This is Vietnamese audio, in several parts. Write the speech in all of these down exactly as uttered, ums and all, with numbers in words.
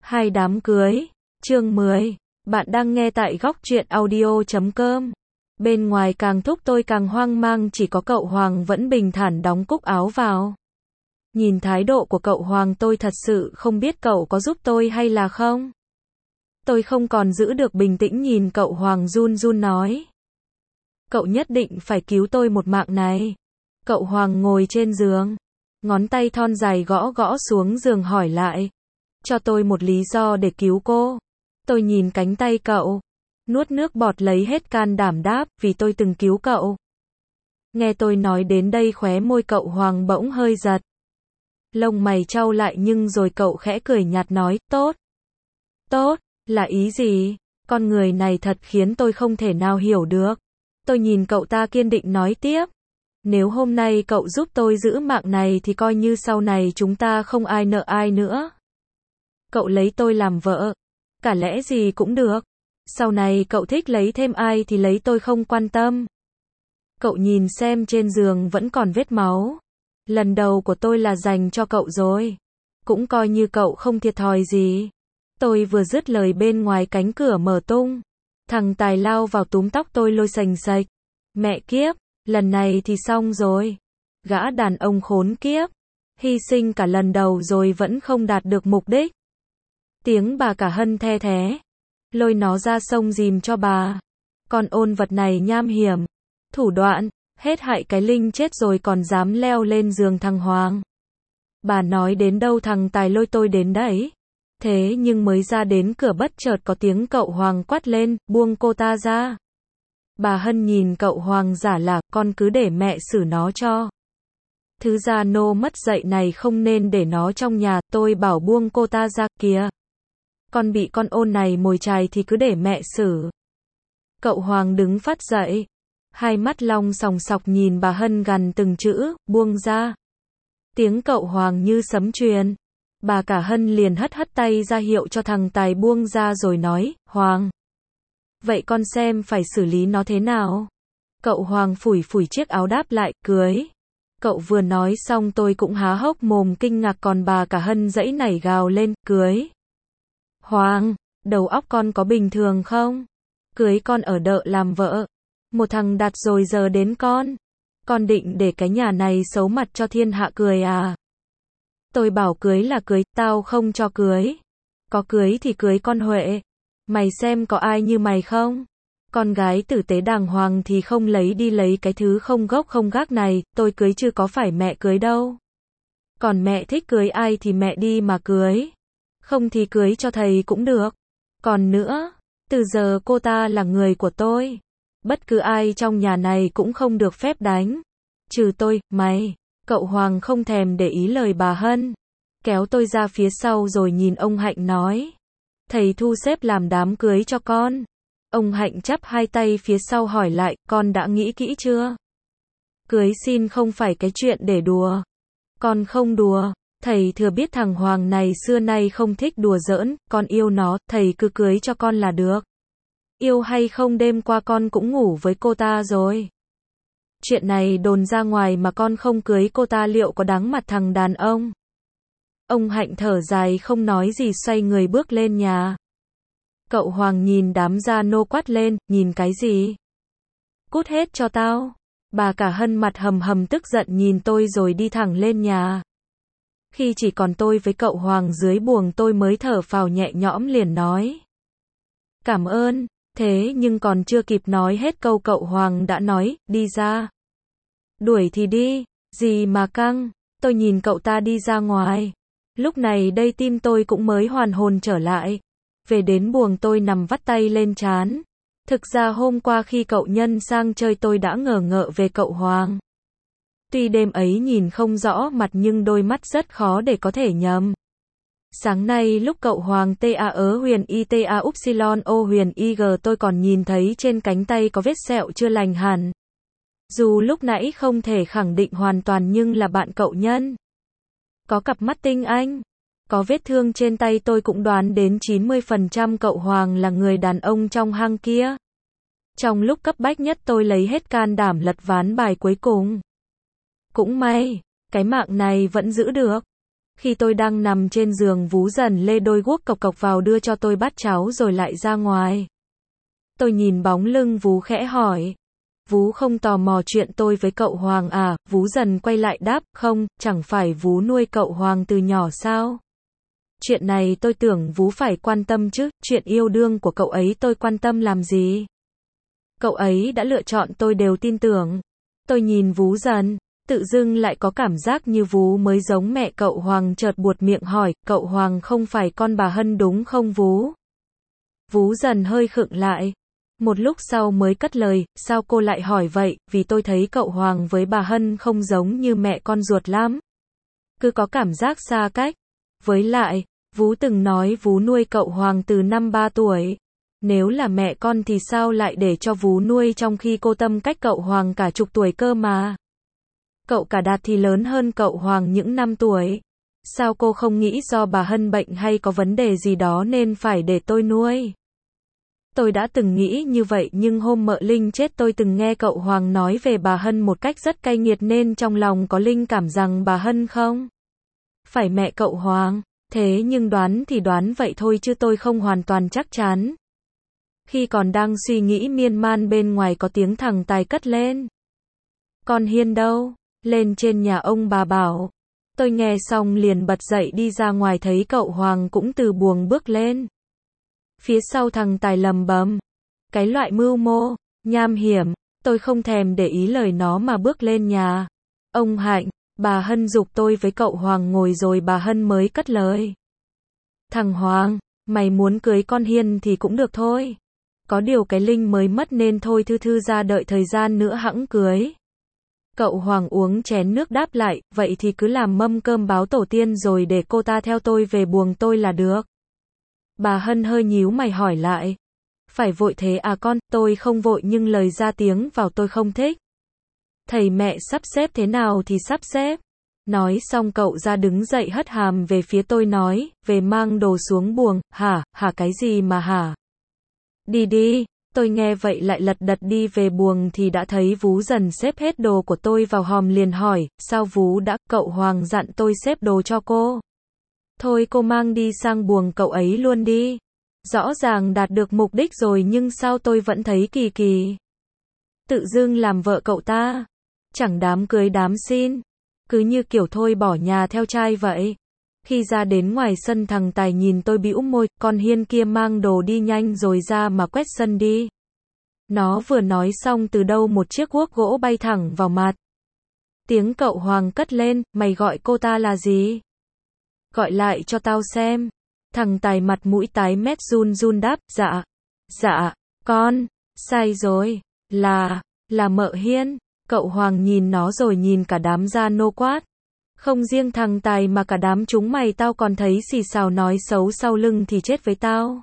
Hai đám cưới. Chương mười. Bạn đang nghe tại góc truyện audio chấm com. Bên ngoài càng thúc tôi càng hoang mang, chỉ có cậu Hoàng vẫn bình thản đóng cúc áo vào. Nhìn thái độ của cậu Hoàng tôi thật sự không biết cậu có giúp tôi hay là không. Tôi không còn giữ được bình tĩnh, nhìn cậu Hoàng run run nói. Cậu nhất định phải cứu tôi một mạng này. Cậu Hoàng ngồi trên giường, ngón tay thon dài gõ gõ xuống giường hỏi lại. Cho tôi một lý do để cứu cô. Tôi nhìn cánh tay cậu, nuốt nước bọt lấy hết can đảm đáp, vì tôi từng cứu cậu. Nghe tôi nói đến đây khóe môi cậu Hoàng bỗng hơi giật. Lông mày chau lại nhưng rồi cậu khẽ cười nhạt nói, tốt. Tốt, là ý gì? Con người này thật khiến tôi không thể nào hiểu được. Tôi nhìn cậu ta kiên định nói tiếp. Nếu hôm nay cậu giúp tôi giữ mạng này thì coi như sau này chúng ta không ai nợ ai nữa. Cậu lấy tôi làm vợ, cả lẽ gì cũng được. Sau này cậu thích lấy thêm ai thì lấy, tôi không quan tâm. Cậu nhìn xem trên giường vẫn còn vết máu. Lần đầu của tôi là dành cho cậu rồi. Cũng coi như cậu không thiệt thòi gì. Tôi vừa dứt lời bên ngoài cánh cửa mở tung. Thằng Tài lao vào túm tóc tôi lôi xành xạch. Mẹ kiếp, lần này thì xong rồi. Gã đàn ông khốn kiếp. Hy sinh cả lần đầu rồi vẫn không đạt được mục đích. Tiếng bà cả Hân the thé. Lôi nó ra sông dìm cho bà. Con ôn vật này nham hiểm. Thủ đoạn, hết hại cái Linh chết rồi còn dám leo lên giường thằng Hoàng. Bà nói đến đâu thằng Tài lôi tôi đến đấy. Thế nhưng mới ra đến cửa bất chợt có tiếng cậu Hoàng quát lên, buông cô ta ra. Bà Hân nhìn cậu Hoàng giả là, con cứ để mẹ xử nó cho. Thứ gia nô mất dạy này không nên để nó trong nhà, tôi bảo buông cô ta ra kìa. Con bị con ôn này mồi chài thì cứ để mẹ xử. Cậu Hoàng đứng phát dậy. Hai mắt long sòng sọc nhìn bà Hân gằn từng chữ, buông ra. Tiếng cậu Hoàng như sấm truyền. Bà cả Hân liền hất hất tay ra hiệu cho thằng Tài buông ra rồi nói, Hoàng. Vậy con xem phải xử lý nó thế nào? Cậu Hoàng phủi phủi chiếc áo đáp lại, cưới. Cậu vừa nói xong tôi cũng há hốc mồm kinh ngạc, còn bà cả Hân dãy nảy gào lên, cưới. Hoàng, đầu óc con có bình thường không? Cưới con ở đợ làm vợ. Một thằng đặt rồi giờ đến con. Con định để cái nhà này xấu mặt cho thiên hạ cười à? Tôi bảo cưới là cưới, tao không cho cưới. Có cưới thì cưới con Huệ. Mày xem có ai như mày không? Con gái tử tế đàng hoàng thì không lấy đi lấy cái thứ không gốc không gác này, tôi cưới chứ có phải mẹ cưới đâu. Còn mẹ thích cưới ai thì mẹ đi mà cưới. Không thì cưới cho thầy cũng được. Còn nữa, từ giờ cô ta là người của tôi. Bất cứ ai trong nhà này cũng không được phép đánh. Trừ tôi, mày. Cậu Hoàng không thèm để ý lời bà Hân. Kéo tôi ra phía sau rồi nhìn ông Hạnh nói. Thầy thu xếp làm đám cưới cho con. Ông Hạnh chắp hai tay phía sau hỏi lại, con đã nghĩ kỹ chưa? Cưới xin không phải cái chuyện để đùa. Con không đùa. Thầy thừa biết thằng Hoàng này xưa nay không thích đùa giỡn, con yêu nó, thầy cứ cưới cho con là được. Yêu hay không đêm qua con cũng ngủ với cô ta rồi. Chuyện này đồn ra ngoài mà con không cưới cô ta liệu có đáng mặt thằng đàn ông? Ông Hạnh thở dài không nói gì xoay người bước lên nhà. Cậu Hoàng nhìn đám gia nô quát lên, nhìn cái gì? Cút hết cho tao. Bà cả Hân mặt hầm hầm tức giận nhìn tôi rồi đi thẳng lên nhà. Khi chỉ còn tôi với cậu Hoàng dưới buồng tôi mới thở phào nhẹ nhõm liền nói. Cảm ơn, thế nhưng còn chưa kịp nói hết câu cậu Hoàng đã nói, đi ra. Đuổi thì đi, gì mà căng, tôi nhìn cậu ta đi ra ngoài. Lúc này đây tim tôi cũng mới hoàn hồn trở lại. Về đến buồng tôi nằm vắt tay lên trán. Thực ra hôm qua khi cậu Nhân sang chơi tôi đã ngờ ngợ về cậu Hoàng. Tuy đêm ấy nhìn không rõ mặt nhưng đôi mắt rất khó để có thể nhầm. Sáng nay lúc cậu Hoàng ta ớ huyền y ta upsilon o huyền ig tôi còn nhìn thấy trên cánh tay có vết sẹo chưa lành hẳn. Dù lúc nãy không thể khẳng định hoàn toàn nhưng là bạn cậu Nhân. Có cặp mắt tinh anh. Có vết thương trên tay tôi cũng đoán đến chín mươi phần trăm cậu Hoàng là người đàn ông trong hang kia. Trong lúc cấp bách nhất tôi lấy hết can đảm lật ván bài cuối cùng. Cũng may, cái mạng này vẫn giữ được. Khi tôi đang nằm trên giường Vú dần lê đôi guốc cộc cộc vào đưa cho tôi bát cháo rồi lại ra ngoài. Tôi nhìn bóng lưng Vú khẽ hỏi. Vú không tò mò chuyện tôi với cậu Hoàng à? Vú dần quay lại đáp, không, chẳng phải Vú nuôi cậu Hoàng từ nhỏ sao? Chuyện này tôi tưởng Vú phải quan tâm chứ, chuyện yêu đương của cậu ấy tôi quan tâm làm gì? Cậu ấy đã lựa chọn tôi đều tin tưởng. Tôi nhìn Vú dần, tự dưng lại có cảm giác như Vú mới giống mẹ cậu Hoàng, chợt buột miệng hỏi, cậu Hoàng không phải con bà Hân đúng không Vú? Vú dần hơi khựng lại. Một lúc sau mới cất lời, sao cô lại hỏi vậy, vì tôi thấy cậu Hoàng với bà Hân không giống như mẹ con ruột lắm. Cứ có cảm giác xa cách. Với lại, Vú từng nói Vú nuôi cậu Hoàng từ năm ba tuổi. Nếu là mẹ con thì sao lại để cho Vú nuôi trong khi cô Tâm cách cậu Hoàng cả chục tuổi cơ mà. Cậu cả Đạt thì lớn hơn cậu Hoàng những năm tuổi. Sao cô không nghĩ do bà Hân bệnh hay có vấn đề gì đó nên phải để tôi nuôi? Tôi đã từng nghĩ như vậy nhưng hôm mợ Linh chết tôi từng nghe cậu Hoàng nói về bà Hân một cách rất cay nghiệt nên trong lòng có linh cảm rằng bà Hân không phải mẹ cậu Hoàng. Thế nhưng đoán thì đoán vậy thôi chứ tôi không hoàn toàn chắc chắn. Khi còn đang suy nghĩ miên man bên ngoài có tiếng thằng Tài cất lên. Con Hiên đâu? Lên trên nhà ông bà bảo. Tôi nghe xong liền bật dậy đi ra ngoài thấy cậu Hoàng cũng từ buồng bước lên. Phía sau thằng Tài lầm bầm. Cái loại mưu mô, nham hiểm, tôi không thèm để ý lời nó mà bước lên nhà. Ông Hạnh, bà Hân giục tôi với cậu Hoàng ngồi rồi bà Hân mới cất lời. Thằng Hoàng, mày muốn cưới con Hiên thì cũng được thôi. Có điều cái Linh mới mất nên thôi thư thư ra đợi thời gian nữa hẵng cưới. Cậu Hoàng uống chén nước đáp lại, vậy thì cứ làm mâm cơm báo tổ tiên rồi để cô ta theo tôi về buồng tôi là được. Bà Hân hơi nhíu mày hỏi lại. Phải vội thế à con? Tôi không vội nhưng lời ra tiếng vào tôi không thích. Thầy mẹ sắp xếp thế nào thì sắp xếp. Nói xong cậu ra đứng dậy hất hàm về phía tôi nói, về mang đồ xuống buồng. Hả, hả cái gì mà hả? Đi đi. Tôi nghe vậy lại lật đật đi về buồng thì đã thấy Vú dần xếp hết đồ của tôi vào hòm liền hỏi, sao Vú đã, cậu Hoàng dặn tôi xếp đồ cho cô. Thôi cô mang đi sang buồng cậu ấy luôn đi. Rõ ràng đạt được mục đích rồi nhưng sao tôi vẫn thấy kỳ kỳ. Tự dưng làm vợ cậu ta. Chẳng đám cưới đám xin. Cứ như kiểu thôi bỏ nhà theo trai vậy. Khi ra đến ngoài sân thằng Tài nhìn tôi bĩu môi, con Hiên kia mang đồ đi nhanh rồi ra mà quét sân đi. Nó vừa nói xong từ đâu một chiếc guốc gỗ bay thẳng vào mặt. Tiếng cậu Hoàng cất lên, mày gọi cô ta là gì? Gọi lại cho tao xem. Thằng Tài mặt mũi tái mét run run đáp, dạ, dạ, con, sai rồi, là, là mợ Hiên. Cậu Hoàng nhìn nó rồi nhìn cả đám gia nô quát. Không riêng thằng Tài mà cả đám chúng mày tao còn thấy xì xào nói xấu sau lưng thì chết với tao.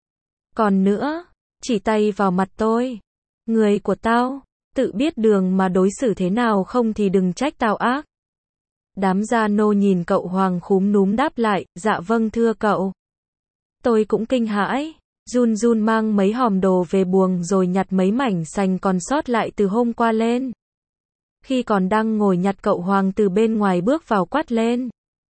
Còn nữa, chỉ tay vào mặt tôi. Người của tao, tự biết đường mà đối xử thế nào không thì đừng trách tao ác. Đám gia nô nhìn cậu Hoàng khúm núm đáp lại, dạ vâng thưa cậu. Tôi cũng kinh hãi, run run mang mấy hòm đồ về buồng rồi nhặt mấy mảnh sành còn sót lại từ hôm qua lên. Khi còn đang ngồi nhặt cậu Hoàng từ bên ngoài bước vào quát lên.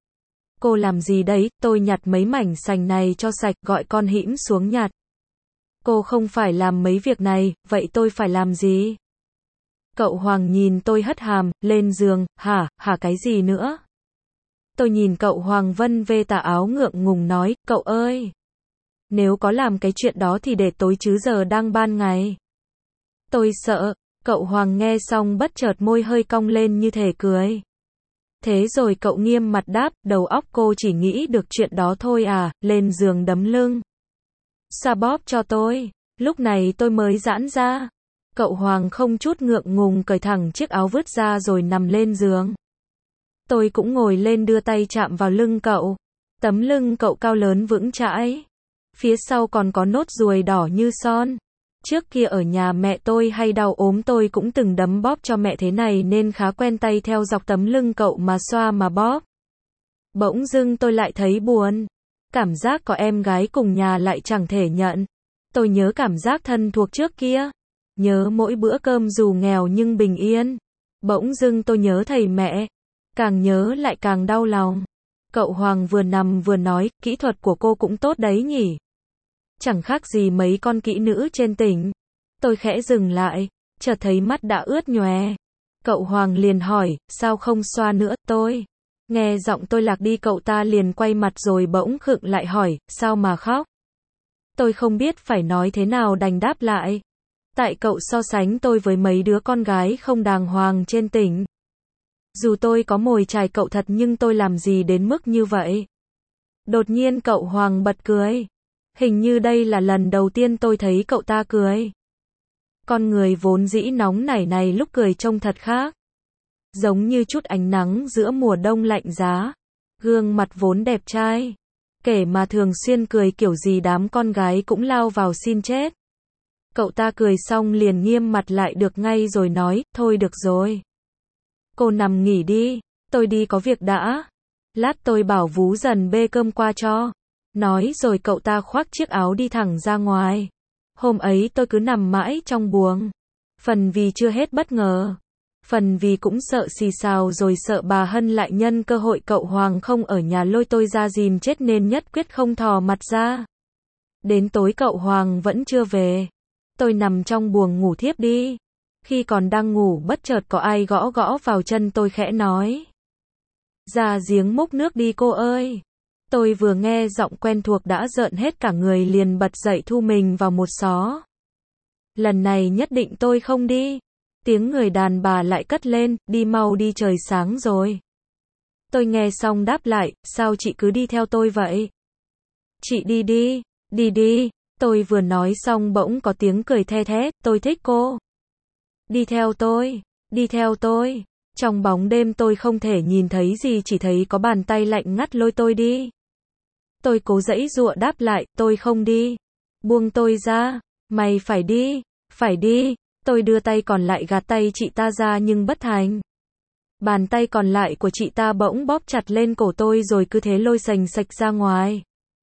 Cô làm gì đấy? Tôi nhặt mấy mảnh sành này cho sạch, gọi con Hĩm xuống nhặt. Cô không phải làm mấy việc này, vậy tôi phải làm gì? Cậu Hoàng nhìn tôi hất hàm, lên giường, hả, hả cái gì nữa? Tôi nhìn cậu Hoàng vân vê tà áo ngượng ngùng nói, cậu ơi! Nếu có làm cái chuyện đó thì để tối chứ giờ đang ban ngày. Tôi sợ. Cậu Hoàng nghe xong bất chợt môi hơi cong lên như thể cười. Thế rồi cậu nghiêm mặt đáp, đầu óc cô chỉ nghĩ được chuyện đó thôi à, lên giường đấm lưng. Xoa bóp cho tôi. Lúc này tôi mới giãn ra. Cậu Hoàng không chút ngượng ngùng cởi thẳng chiếc áo vứt ra rồi nằm lên giường. Tôi cũng ngồi lên đưa tay chạm vào lưng cậu. Tấm lưng cậu cao lớn vững chãi. Phía sau còn có nốt ruồi đỏ như son. Trước kia ở nhà mẹ tôi hay đau ốm tôi cũng từng đấm bóp cho mẹ thế này nên khá quen tay theo dọc tấm lưng cậu mà xoa mà bóp. Bỗng dưng tôi lại thấy buồn. Cảm giác có em gái cùng nhà lại chẳng thể nhận. Tôi nhớ cảm giác thân thuộc trước kia. Nhớ mỗi bữa cơm dù nghèo nhưng bình yên. Bỗng dưng tôi nhớ thầy mẹ. Càng nhớ lại càng đau lòng. Cậu Hoàng vừa nằm vừa nói, kỹ thuật của cô cũng tốt đấy nhỉ. Chẳng khác gì mấy con kỹ nữ trên tỉnh. Tôi khẽ dừng lại, chợt thấy mắt đã ướt nhòe. Cậu Hoàng liền hỏi, sao không xoa nữa, tôi. Nghe giọng tôi lạc đi, cậu ta liền quay mặt rồi bỗng khựng lại hỏi, sao mà khóc? Tôi không biết phải nói thế nào đành đáp lại. Tại cậu so sánh tôi với mấy đứa con gái không đàng hoàng trên tỉnh. Dù tôi có mồi chài cậu thật nhưng tôi làm gì đến mức như vậy? Đột nhiên cậu Hoàng bật cười. Hình như đây là lần đầu tiên tôi thấy cậu ta cười. Con người vốn dĩ nóng nảy này lúc cười trông thật khác. Giống như chút ánh nắng giữa mùa đông lạnh giá. Gương mặt vốn đẹp trai. Kể mà thường xuyên cười kiểu gì đám con gái cũng lao vào xin chết. Cậu ta cười xong liền nghiêm mặt lại được ngay rồi nói, thôi được rồi. Cô nằm nghỉ đi, tôi đi có việc đã. Lát tôi bảo Vú Dần bê cơm qua cho. Nói rồi cậu ta khoác chiếc áo đi thẳng ra ngoài. Hôm ấy tôi cứ nằm mãi trong buồng. Phần vì chưa hết bất ngờ. Phần vì cũng sợ xì xào rồi sợ bà Hân lại nhân cơ hội cậu Hoàng không ở nhà lôi tôi ra dìm chết nên nhất quyết không thò mặt ra. Đến tối cậu Hoàng vẫn chưa về. Tôi nằm trong buồng ngủ thiếp đi. Khi còn đang ngủ bất chợt có ai gõ gõ vào chân tôi khẽ nói. Ra giếng múc nước đi cô ơi. Tôi vừa nghe giọng quen thuộc đã rợn hết cả người liền bật dậy thu mình vào một xó. Lần này nhất định tôi không đi. Tiếng người đàn bà lại cất lên, đi mau đi trời sáng rồi. Tôi nghe xong đáp lại, sao chị cứ đi theo tôi vậy? Chị đi đi, đi đi. Tôi vừa nói xong bỗng có tiếng cười the thé, tôi thích cô. Đi theo tôi, đi theo tôi. Trong bóng đêm tôi không thể nhìn thấy gì, chỉ thấy có bàn tay lạnh ngắt lôi tôi đi. Tôi cố giãy giụa đáp lại, tôi không đi. Buông tôi ra, mày phải đi, phải đi. Tôi đưa tay còn lại gạt tay chị ta ra nhưng bất thành. Bàn tay còn lại của chị ta bỗng bóp chặt lên cổ tôi rồi cứ thế lôi sành sạch ra ngoài.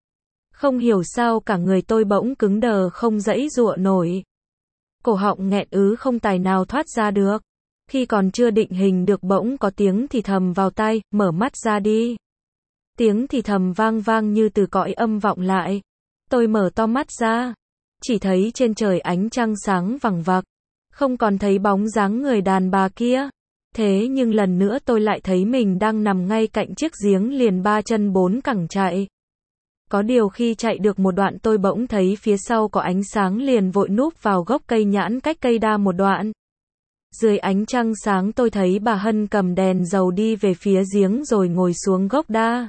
Không hiểu sao cả người tôi bỗng cứng đờ không giãy giụa nổi. Cổ họng nghẹn ứ không tài nào thoát ra được. Khi còn chưa định hình được bỗng có tiếng thì thầm vào tai, mở mắt ra đi. Tiếng thì thầm vang vang như từ cõi âm vọng lại. Tôi mở to mắt ra. Chỉ thấy trên trời ánh trăng sáng vằng vặc. Không còn thấy bóng dáng người đàn bà kia. Thế nhưng lần nữa tôi lại thấy mình đang nằm ngay cạnh chiếc giếng liền ba chân bốn cẳng chạy. Có điều khi chạy được một đoạn tôi bỗng thấy phía sau có ánh sáng liền vội núp vào gốc cây nhãn cách cây đa một đoạn. Dưới ánh trăng sáng tôi thấy bà Hân cầm đèn dầu đi về phía giếng rồi ngồi xuống gốc đa.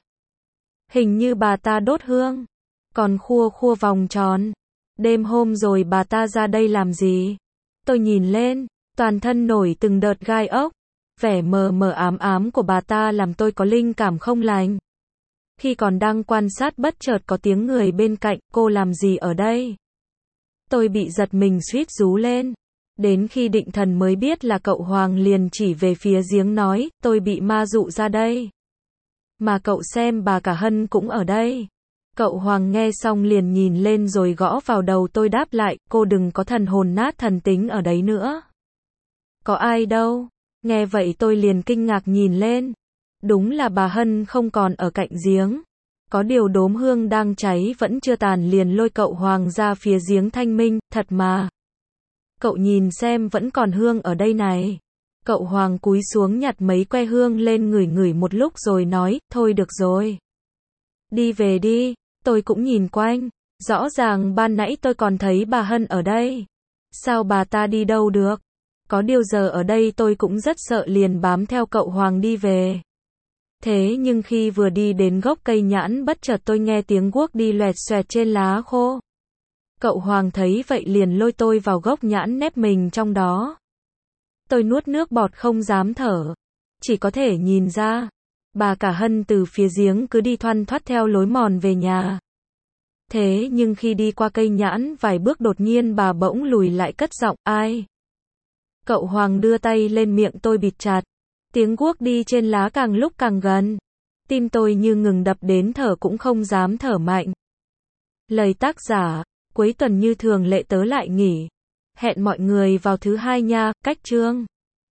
Hình như bà ta đốt hương. Còn khua khua vòng tròn. Đêm hôm rồi bà ta ra đây làm gì? Tôi nhìn lên, toàn thân nổi từng đợt gai ốc. Vẻ mờ mờ ám ám của bà ta làm tôi có linh cảm không lành. Khi còn đang quan sát bất chợt có tiếng người bên cạnh, cô làm gì ở đây? Tôi bị giật mình suýt rú lên. Đến khi định thần mới biết là cậu Hoàng liền chỉ về phía giếng nói, tôi bị ma dụ ra đây. Mà cậu xem bà cả Hân cũng ở đây. Cậu Hoàng nghe xong liền nhìn lên rồi gõ vào đầu tôi đáp lại, cô đừng có thần hồn nát thần tính ở đấy nữa. Có ai đâu. Nghe vậy tôi liền kinh ngạc nhìn lên. Đúng là bà Hân không còn ở cạnh giếng. Có điều đốm hương đang cháy vẫn chưa tàn liền lôi cậu Hoàng ra phía giếng thanh minh, thật mà. Cậu nhìn xem vẫn còn hương ở đây này. Cậu Hoàng cúi xuống nhặt mấy que hương lên ngửi ngửi một lúc rồi nói, thôi được rồi. Đi về đi, tôi cũng nhìn quanh. Rõ ràng ban nãy tôi còn thấy bà Hân ở đây. Sao bà ta đi đâu được? Có điều giờ ở đây tôi cũng rất sợ liền bám theo cậu Hoàng đi về. Thế nhưng khi vừa đi đến gốc cây nhãn bất chợt tôi nghe tiếng guốc đi loẹt xoẹt trên lá khô. Cậu Hoàng thấy vậy liền lôi tôi vào gốc nhãn nép mình trong đó. Tôi nuốt nước bọt không dám thở. Chỉ có thể nhìn ra. Bà cả Hân từ phía giếng cứ đi thoăn thoắt theo lối mòn về nhà. Thế nhưng khi đi qua cây nhãn vài bước đột nhiên bà bỗng lùi lại cất giọng, ai? Cậu Hoàng đưa tay lên miệng tôi bịt chặt. Tiếng guốc đi trên lá càng lúc càng gần. Tim tôi như ngừng đập đến thở cũng không dám thở mạnh. Lời tác giả, cuối tuần như thường lệ tớ lại nghỉ. Hẹn mọi người vào thứ hai nha, cách chương.